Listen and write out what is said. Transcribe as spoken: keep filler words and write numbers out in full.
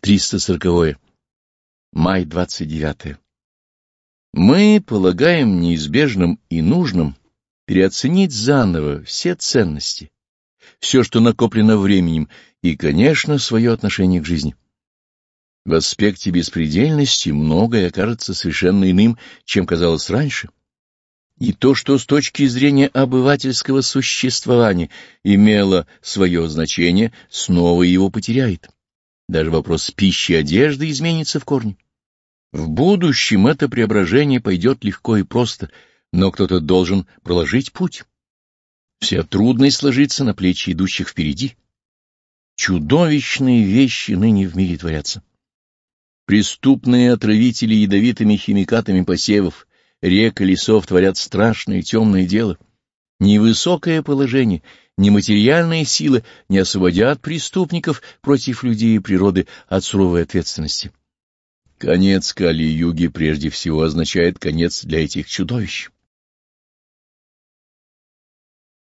триста сороковое. Май двадцать девятое. Мы полагаем неизбежным и нужным переоценить заново все ценности, все, что накоплено временем, и, конечно, свое отношение к жизни. В аспекте беспредельности многое окажется совершенно иным, чем казалось раньше. И то, что с точки зрения обывательского существования имело свое значение, снова его потеряет. Даже вопрос пищи и одежды изменится в корне. В будущем это преображение пойдет легко и просто, но кто-то должен проложить путь. Вся трудность ложится на плечи идущих впереди. Чудовищные вещи ныне в мире творятся. Преступные отравители ядовитыми химикатами посевов, рек и лесов творят страшное темное дело. Ни высокое положение, ни материальные силы не освободят преступников против людей и природы от суровой ответственности. Конец Кали-юги прежде всего означает конец для этих чудовищ.